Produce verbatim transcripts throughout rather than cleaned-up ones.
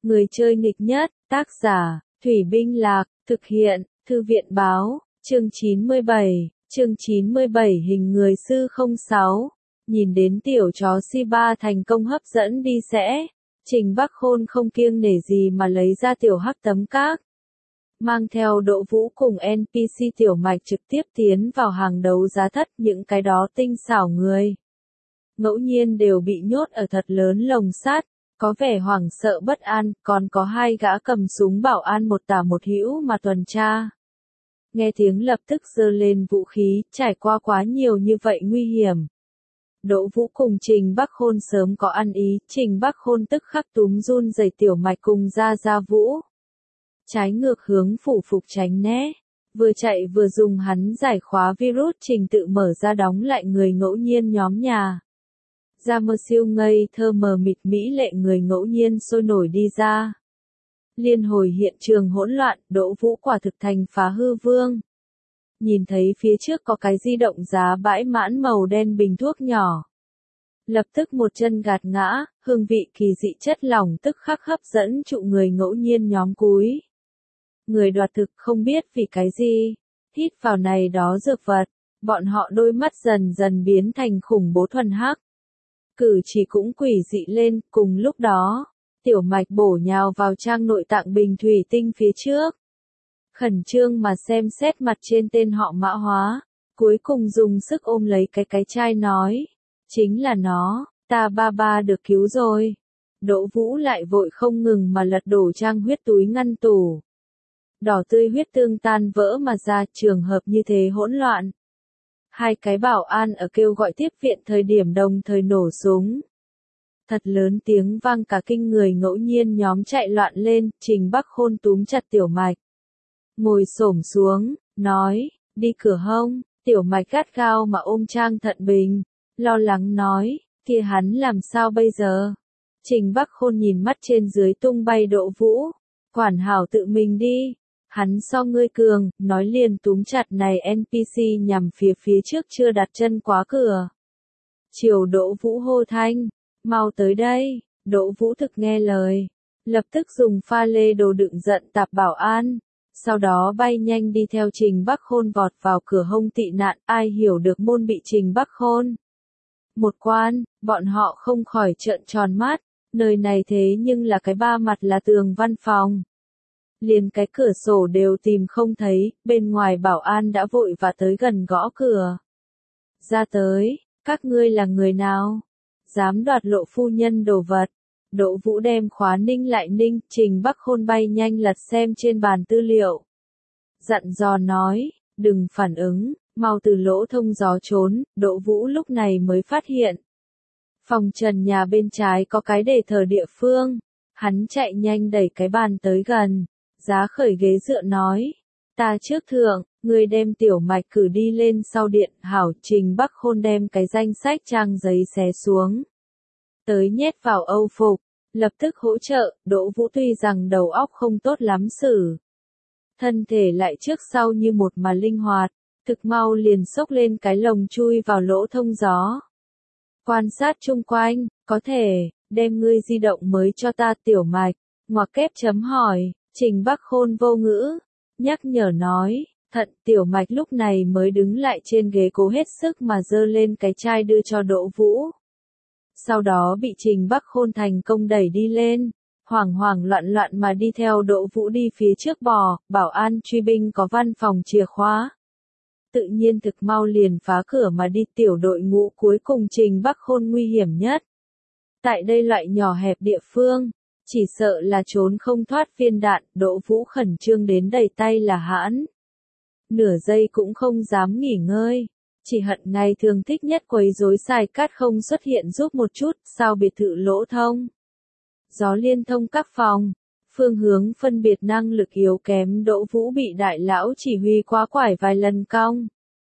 Người chơi nghịch nhất, tác giả, Thủy Binh Lạc, thực hiện, Thư viện Báo, chương chín mươi bảy, chương chín mươi bảy hình người sư không sáu. Nhìn đến tiểu chó Shiba thành công hấp dẫn đi sẽ, Trình Bắc Khôn không kiêng nể gì mà lấy ra tiểu hắc tấm các. Mang theo Đỗ Vũ cùng en pê xê tiểu mạch trực tiếp tiến vào hàng đấu giá thất, những cái đó tinh xảo người. Ngẫu nhiên đều bị nhốt ở thật lớn lồng sắt, có vẻ hoảng sợ bất an, còn có hai gã cầm súng bảo an một tả một hữu mà tuần tra. Nghe tiếng lập tức giơ lên vũ khí, trải qua quá nhiều như vậy nguy hiểm. Đỗ Vũ cùng Trình Bắc Khôn sớm có ăn ý, Trình Bắc Khôn tức khắc túm run rẩy tiểu mạch cùng ra ra Vũ. Trái ngược hướng phủ phục tránh né, vừa chạy vừa dùng hắn giải khóa virus trình tự mở ra đóng lại người ngẫu nhiên nhóm nhà. Ra mơ siêu ngây thơ mờ mịt mỹ lệ người ngẫu nhiên sôi nổi đi ra. Liên hồi hiện trường hỗn loạn, Đỗ Vũ quả thực thành phá hư vương. Nhìn thấy phía trước có cái di động giá bãi mãn màu đen bình thuốc nhỏ. Lập tức một chân gạt ngã, hương vị kỳ dị chất lỏng tức khắc hấp dẫn trụ người ngẫu nhiên nhóm cúi. Người đoạt thực không biết vì cái gì, hít vào này đó dược vật, bọn họ đôi mắt dần dần biến thành khủng bố thuần hắc. Cử chỉ cũng quỷ dị lên, cùng lúc đó, tiểu mạch bổ nhào vào trang nội tạng bình thủy tinh phía trước. Khẩn trương mà xem xét mặt trên tên họ mã hóa, cuối cùng dùng sức ôm lấy cái cái chai nói, chính là nó, ta ba ba được cứu rồi. Đỗ Vũ lại vội không ngừng mà lật đổ trang huyết túi ngăn tủ. Đỏ tươi huyết tương tan vỡ mà ra, trường hợp như thế hỗn loạn. Hai cái bảo an ở kêu gọi tiếp viện thời điểm đồng thời nổ súng. Thật lớn tiếng vang cả kinh người ngẫu nhiên nhóm chạy loạn lên, Trình Bắc Khôn túm chặt tiểu mạch. Ngồi xổm xuống, nói, đi cửa hông, tiểu mạch gắt gao mà ôm Trang Thận Bình, lo lắng nói, kia hắn làm sao bây giờ? Trình Bắc Khôn nhìn mắt trên dưới tung bay Đỗ Vũ, quản hảo tự mình đi. Hắn so ngươi cường, nói liền túm chặt này en pê xê nhằm phía phía trước chưa đặt chân quá cửa. Chiều Đỗ Vũ hô thanh, mau tới đây, Đỗ Vũ thực nghe lời, lập tức dùng pha lê đồ đựng giận tạp bảo an, sau đó bay nhanh đi theo Trình Bắc Khôn vọt vào cửa hông tị nạn, ai hiểu được môn bị Trình Bắc Khôn. Một quan, bọn họ không khỏi trợn tròn mắt, nơi này thế nhưng là cái ba mặt là tường văn phòng. Liền cái cửa sổ đều tìm không thấy, bên ngoài bảo an đã vội và tới gần gõ cửa. Ra tới, các ngươi là người nào? Dám đoạt lộ phu nhân đồ vật. Đỗ Vũ đem khóa ninh lại ninh, Trình Bắc Khôn bay nhanh lật xem trên bàn tư liệu. Dặn dò nói, đừng phản ứng, mau từ lỗ thông gió trốn, Đỗ Vũ lúc này mới phát hiện. Phòng trần nhà bên trái có cái để thờ địa phương, hắn chạy nhanh đẩy cái bàn tới gần. Giá khởi ghế dựa nói, ta trước thượng, người đem tiểu mạch cử đi lên sau điện, hảo. Trình Bắc Khôn đem cái danh sách trang giấy xé xuống. Tới nhét vào âu phục, lập tức hỗ trợ, Đỗ Vũ tuy rằng đầu óc không tốt lắm xử. Thân thể lại trước sau như một mà linh hoạt, thực mau liền xốc lên cái lồng chui vào lỗ thông gió. Quan sát chung quanh, có thể, đem ngươi di động mới cho ta tiểu mạch, ngoặc kép chấm hỏi. Trình Bắc Khôn vô ngữ, nhắc nhở nói, thận tiểu mạch lúc này mới đứng lại trên ghế cố hết sức mà dơ lên cái chai đưa cho Đỗ Vũ. Sau đó bị Trình Bắc Khôn thành công đẩy đi lên, hoảng hoảng loạn loạn mà đi theo Đỗ Vũ đi phía trước bò, bảo an truy binh có văn phòng chìa khóa. Tự nhiên thực mau liền phá cửa mà đi tiểu đội ngũ cuối cùng Trình Bắc Khôn nguy hiểm nhất. Tại đây loại nhỏ hẹp địa phương. Chỉ sợ là trốn không thoát viên đạn, Đỗ Vũ khẩn trương đến đầy tay là hãn. Nửa giây cũng không dám nghỉ ngơi, chỉ hận ngày thường thích nhất quấy rối xài cát không xuất hiện giúp một chút, sao biệt thự lỗ thông. Gió liên thông các phòng, phương hướng phân biệt năng lực yếu kém Đỗ Vũ bị đại lão chỉ huy quá quải vài lần cong.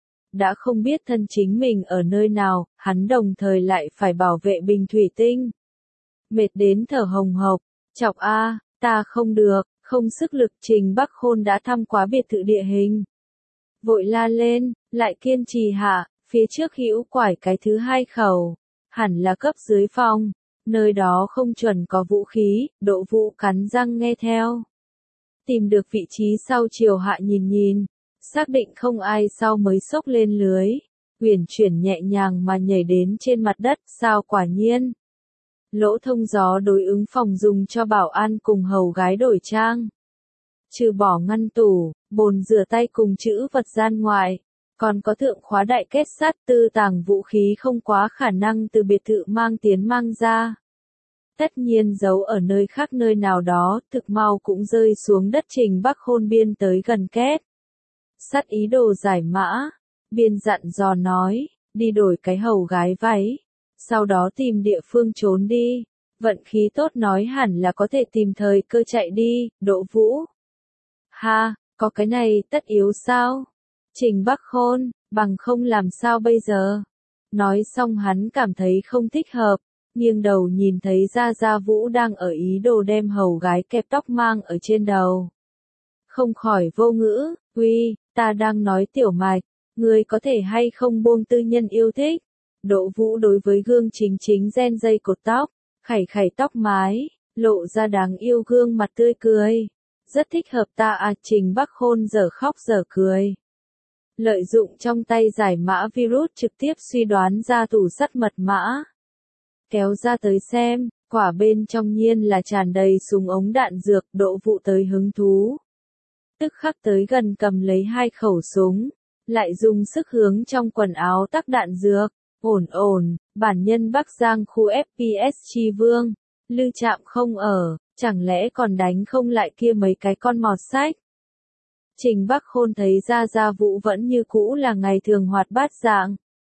Đã không biết thân chính mình ở nơi nào, hắn đồng thời lại phải bảo vệ bình thủy tinh. Mệt đến thở hồng hộc, chọc a, ta không được, không sức lực. Trình Bắc Khôn đã thăm quá biệt thự địa hình. Vội la lên, lại kiên trì hạ, phía trước hữu quải cái thứ hai khẩu, hẳn là cấp dưới phòng. nơi đó không chuẩn có vũ khí, Đỗ Vũ cắn răng nghe theo. Tìm được vị trí sau chiều hạ nhìn nhìn, xác định không ai sau mới xốc lên lưới, uyển chuyển nhẹ nhàng mà nhảy đến trên mặt đất, sao quả nhiên. Lỗ thông gió đối ứng phòng dùng cho bảo an cùng hầu gái đổi trang. Trừ bỏ ngăn tủ, bồn rửa tay cùng chữ vật gian ngoại, còn có thượng khóa đại kết sắt, tư tàng vũ khí không quá khả năng từ biệt thự mang tiến mang ra. Tất nhiên giấu ở nơi khác nơi nào đó, thực mau cũng rơi xuống đất. Trình Bắc Khôn biên tới gần két sắt ý đồ giải mã, biên dặn dò nói, đi đổi cái hầu gái váy, sau đó tìm địa phương trốn đi, vận khí tốt nói hẳn là có thể tìm thời cơ chạy đi. Đỗ Vũ: ha, có cái này tất yếu sao? Trình Bắc Khôn: bằng không làm sao bây giờ? Nói xong hắn cảm thấy không thích hợp, nghiêng đầu nhìn thấy Gia Gia Vũ đang ở ý đồ đem hầu gái kẹp tóc mang ở trên đầu. Không khỏi vô ngữ, uy, ta đang nói Tiểu Mạch, ngươi có thể hay không buông tư nhân yêu thích. Đỗ Vũ đối với gương chính chính gen dây cột tóc, khảy khảy tóc mái, lộ ra đáng yêu gương mặt tươi cười. Rất thích hợp ta à. Trình Bắc Khôn dở khóc dở cười. Lợi dụng trong tay giải mã virus trực tiếp suy đoán ra tủ sắt mật mã. Kéo ra tới xem, quả bên trong nhiên là tràn đầy súng ống đạn dược. Đỗ Vũ tới hứng thú, tức khắc tới gần cầm lấy hai khẩu súng, lại dùng sức hướng trong quần áo tắc đạn dược. Ổn ổn, bản nhân Bắc Giang khu ép pê ét chi vương, Lư Trạm không ở, chẳng lẽ còn đánh không lại kia mấy cái con mọt sách. Trình Bắc Khôn thấy Gia Gia Vũ vẫn như cũ là ngày thường hoạt bát dạng,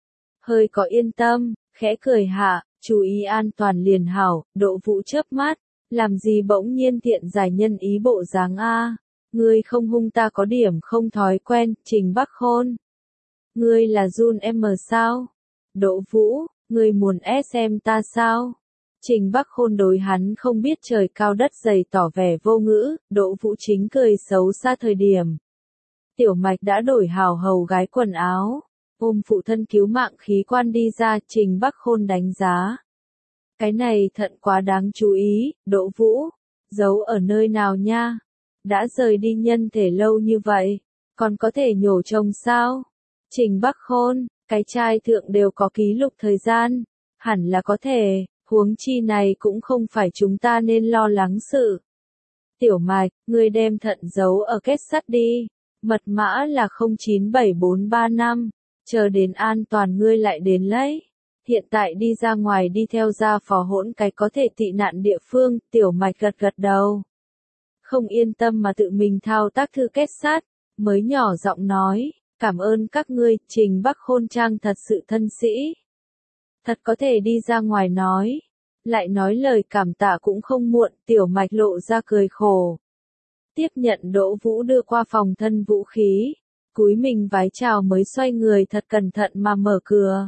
hơi có yên tâm, khẽ cười hạ, chú ý an toàn liền hảo. Đỗ Vũ chớp mắt, làm gì bỗng nhiên thiện giải nhân ý bộ dáng a? Ngươi không hung ta có điểm không thói quen. Trình Bắc Khôn: ngươi là run em sao? Đỗ Vũ: ngươi muốn ép em ta sao? Trình Bắc Khôn đối hắn không biết trời cao đất dày tỏ vẻ vô ngữ. Đỗ Vũ chính cười xấu xa thời điểm, Tiểu Mạch đã đổi hào hầu gái quần áo, ôm phụ thân cứu mạng khí quan đi ra. Trình Bắc Khôn đánh giá, cái này thận quá đáng chú ý. Đỗ Vũ: giấu ở nơi nào nha? Đã rời đi nhân thể lâu như vậy, còn có thể nhổ trồng sao? Trình Bắc Khôn: cái chai thượng đều có ký lục thời gian, hẳn là có thể, huống chi này cũng không phải chúng ta nên lo lắng sự. Tiểu Mạch, ngươi đem thận giấu ở kết sắt đi, mật mã là không chín bảy bốn ba năm, chờ đến an toàn ngươi lại đến lấy. Hiện tại đi ra ngoài đi theo Gia Phó hỗn cái có thể tị nạn địa phương. Tiểu Mạch gật gật đầu, không yên tâm mà tự mình thao tác thư kết sắt, mới nhỏ giọng nói, cảm ơn các ngươi. Trình Bắc Khôn trang thật sự thân sĩ, thật có thể đi ra ngoài nói, lại nói lời cảm tạ cũng không muộn. Tiểu Mạch lộ ra cười khổ, tiếp nhận Đỗ Vũ đưa qua phòng thân vũ khí, cúi mình vái chào mới xoay người thật cẩn thận mà mở cửa,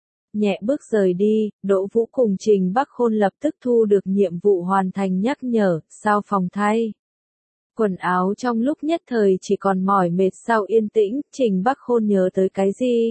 nhẹ bước rời đi. Đỗ Vũ cùng Trình Bắc Khôn lập tức thu được nhiệm vụ hoàn thành nhắc nhở, sao phòng thay quần áo trong lúc nhất thời chỉ còn mỏi mệt sau yên tĩnh. Trình Bắc Khôn nhớ tới cái gì,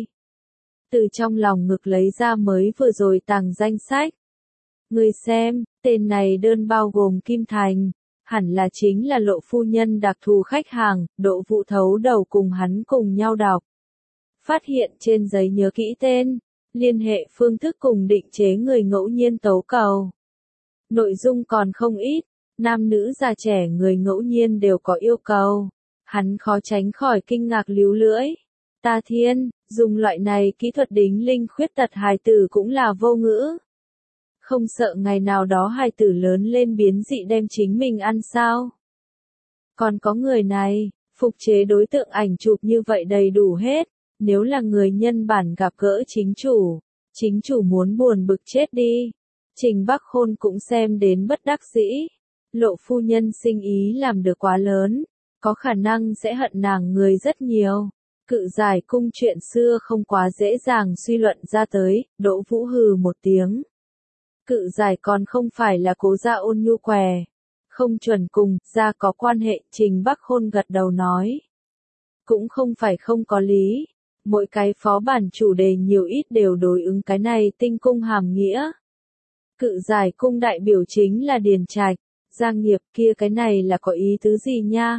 từ trong lòng ngực lấy ra mới vừa rồi tàng danh sách. Ngươi xem, tên này đơn bao gồm Kim Thành, hẳn là chính là Lộ phu nhân đặc thù khách hàng. Đỗ Vũ thấu đầu cùng hắn cùng nhau đọc, phát hiện trên giấy nhớ kỹ tên, liên hệ phương thức cùng định chế người ngẫu nhiên tấu cầu. Nội dung còn không ít, nam nữ già trẻ người ngẫu nhiên đều có yêu cầu. Hắn khó tránh khỏi kinh ngạc líu lưỡi. Ta thiên, dùng loại này kỹ thuật đính linh khuyết tật hài tử cũng là vô ngữ. Không sợ ngày nào đó hài tử lớn lên biến dị đem chính mình ăn sao? Còn có người này, phục chế đối tượng ảnh chụp như vậy đầy đủ hết. Nếu là người nhân bản gặp gỡ chính chủ, chính chủ muốn buồn bực chết đi. Trình Bắc Khôn cũng xem đến bất đắc dĩ. Lộ phu nhân sinh ý làm được quá lớn, có khả năng sẽ hận nàng người rất nhiều. Cự giải cung chuyện xưa không quá dễ dàng suy luận ra tới. Đỗ Vũ hừ một tiếng. Cự giải còn không phải là Cố gia ôn nhu què, không chuẩn cùng gia có quan hệ. Trình Bắc Khôn gật đầu nói, cũng không phải không có lý. Mỗi cái phó bản chủ đề nhiều ít đều đối ứng cái này tinh cung hàm nghĩa. Cự giải cung đại biểu chính là Điền Trạch, Giang Nghiệp kia cái này là có ý tứ gì nha?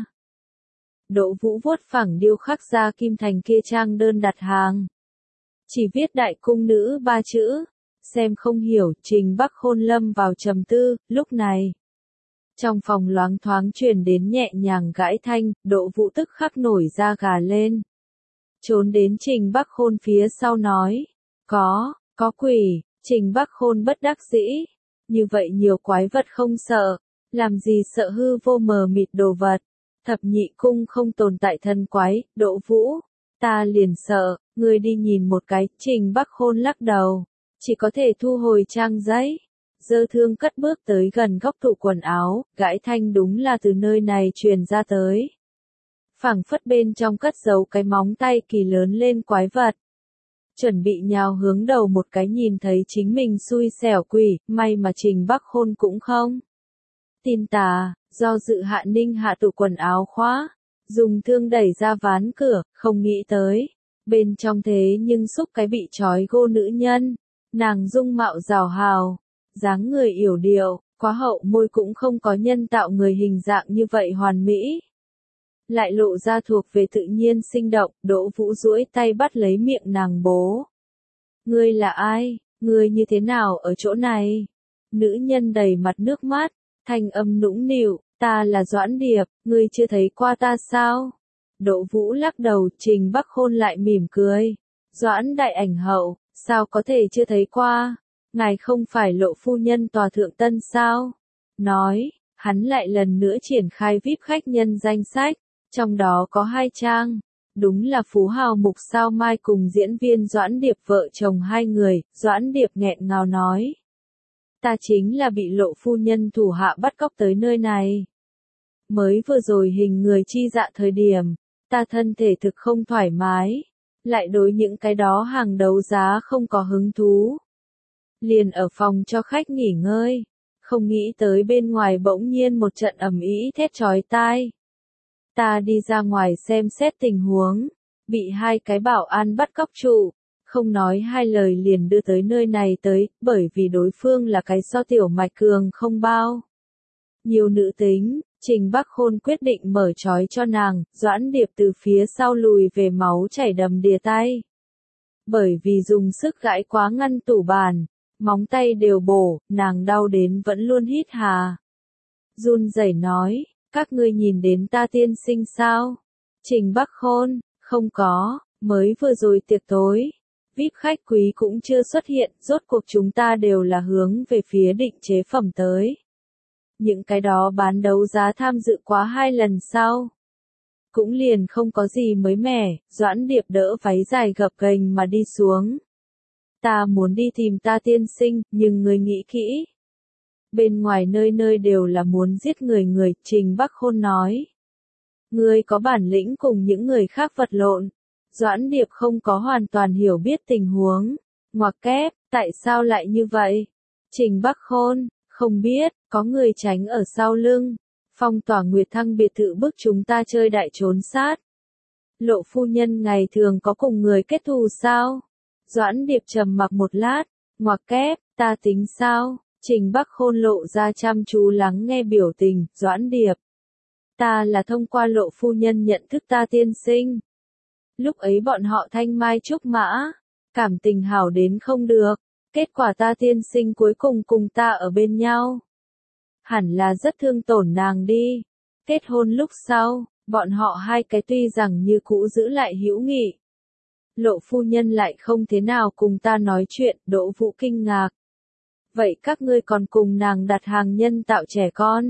Đỗ Vũ vuốt phẳng điêu khắc ra kim thành kia trang đơn đặt hàng. Chỉ viết đại cung nữ ba chữ, xem không hiểu, Trình Bắc Khôn lâm vào trầm tư, lúc này. Trong phòng loáng thoáng truyền đến nhẹ nhàng gãi thanh, Đỗ Vũ tức khắc nổi da gà lên. Trốn đến Trình Bắc Khôn phía sau nói, có, có quỷ, Trình Bắc Khôn bất đắc dĩ, như vậy nhiều quái vật không sợ, làm gì sợ hư vô mờ mịt đồ vật, thập nhị cung không tồn tại thần quái, Đỗ Vũ, ta liền sợ, ngươi đi nhìn một cái, Trình Bắc Khôn lắc đầu, chỉ có thể thu hồi trang giấy. Dơ thương cất bước tới gần góc tủ quần áo, gãi thanh đúng là từ nơi này truyền ra tới. Phảng phất bên trong cất giấu cái móng tay kỳ lớn lên quái vật. Chuẩn bị nhào hướng đầu một cái nhìn thấy chính mình xui xẻo quỷ, may mà Trình Bắc Khôn cũng không. Tin tà, do dự hạ ninh hạ tủ quần áo khóa, dùng thương đẩy ra ván cửa, không nghĩ tới. Bên trong thế nhưng xúc cái bị trói gô nữ nhân, nàng dung mạo rào hào. Dáng người yểu điệu, quá hậu môi cũng không có nhân tạo người hình dạng như vậy hoàn mỹ. Lại lộ ra thuộc về tự nhiên sinh động, Đỗ Vũ duỗi tay bắt lấy miệng nàng bố. Ngươi là ai? Ngươi như thế nào ở chỗ này? Nữ nhân đầy mặt nước mắt, thanh âm nũng nịu, ta là Doãn Điệp, ngươi chưa thấy qua ta sao? Đỗ Vũ lắc đầu, Trình Bắc Khôn lại mỉm cười. Doãn đại ảnh hậu, sao có thể chưa thấy qua? Ngài không phải Lộ phu nhân tòa thượng tân sao? Nói, hắn lại lần nữa triển khai vi ai pi khách nhân danh sách, trong đó có hai trang. Đúng là phú hào mục sao mai cùng diễn viên Doãn Điệp vợ chồng hai người, Doãn Điệp nghẹn ngào nói. Ta chính là bị Lộ phu nhân thủ hạ bắt cóc tới nơi này. Mới vừa rồi hình người chi dạ thời điểm, ta thân thể thực không thoải mái, lại đối những cái đó hàng đấu giá không có hứng thú. Liền ở phòng cho khách nghỉ ngơi, không nghĩ tới bên ngoài bỗng nhiên một trận ầm ĩ thét chói tai. Ta đi ra ngoài xem xét tình huống, bị hai cái bảo an bắt cóc trụ, không nói hai lời liền đưa tới nơi này tới, bởi vì đối phương là cái so tiểu mạch cường không bao. Nhiều nữ tính, Trình Bắc Khôn quyết định mở trói cho nàng, Doãn Điệp từ phía sau lùi về máu chảy đầm đìa tay. Bởi vì dùng sức gãi quá ngăn tủ bàn, móng tay đều bổ, nàng đau đến vẫn luôn hít hà. Run rẩy nói, các ngươi nhìn đến ta tiên sinh sao? Trình Bắc Khôn, không có, mới vừa rồi tiệc tối. vi ai pi khách quý cũng chưa xuất hiện, rốt cuộc chúng ta đều là hướng về phía định chế phẩm tới. Những cái đó bán đấu giá tham dự quá hai lần sau. Cũng liền không có gì mới mẻ, Doãn Điệp đỡ váy dài gập ghềnh mà đi xuống. Ta muốn đi tìm ta tiên sinh, nhưng ngươi nghĩ kỹ. Bên ngoài nơi nơi đều là muốn giết người người, Trình Bắc Khôn nói. Ngươi có bản lĩnh cùng những người khác vật lộn. Doãn Điệp không có hoàn toàn hiểu biết tình huống. Ngoặc kép, tại sao lại như vậy? Trình Bắc Khôn, không biết, có người tránh ở sau lưng. Phong tỏa Nguyệt Thăng biệt thự bức chúng ta chơi đại trốn sát. Lộ phu nhân ngày thường có cùng người kết thù sao? Doãn Điệp trầm mặc một lát, ngoặc kép, ta tính sao? Trình Bắc Khôn lộ ra chăm chú lắng nghe biểu tình, Doãn Điệp. Ta là thông qua Lộ phu nhân nhận thức ta tiên sinh. Lúc ấy bọn họ thanh mai trúc mã, cảm tình hảo đến không được, kết quả ta tiên sinh cuối cùng cùng ta ở bên nhau. Hẳn là rất thương tổn nàng đi. Kết hôn lúc sau, bọn họ hai cái tuy rằng như cũ giữ lại hữu nghị. Lộ phu nhân lại không thế nào cùng ta nói chuyện, Đỗ Vũ kinh ngạc. Vậy các ngươi còn cùng nàng đặt hàng nhân tạo trẻ con?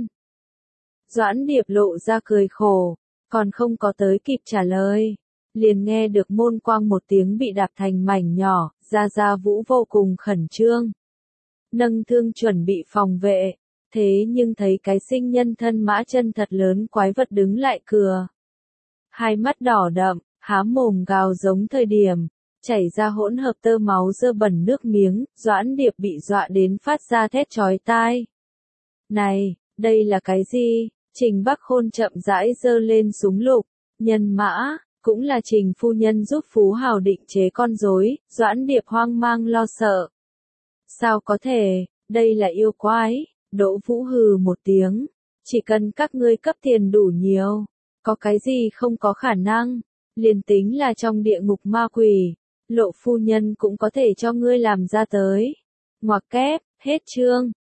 Doãn Điệp lộ ra cười khổ, còn không có tới kịp trả lời. Liền nghe được môn quang một tiếng bị đạp thành mảnh nhỏ, Gia Gia Vũ vô cùng khẩn trương. Nâng thương chuẩn bị phòng vệ, thế nhưng thấy cái sinh nhân thân mã chân thật lớn quái vật đứng lại cửa. Hai mắt đỏ đậm, há mồm gào giống thời điểm, chảy ra hỗn hợp tơ máu dơ bẩn nước miếng, Doãn Điệp bị dọa đến phát ra thét chói tai. Này, đây là cái gì? Trình Bắc Khôn chậm rãi dơ lên súng lục, nhân mã, cũng là Trình phu nhân giúp phú hào định chế con rối, Doãn Điệp hoang mang lo sợ. Sao có thể, Đây là yêu quái, Đỗ Vũ hừ một tiếng. Chỉ cần các ngươi cấp tiền đủ nhiều, có cái gì không có khả năng, liền tính là trong địa ngục ma quỷ, Lộ phu nhân cũng có thể cho ngươi làm ra tới. Ngoặc kép, hết chương.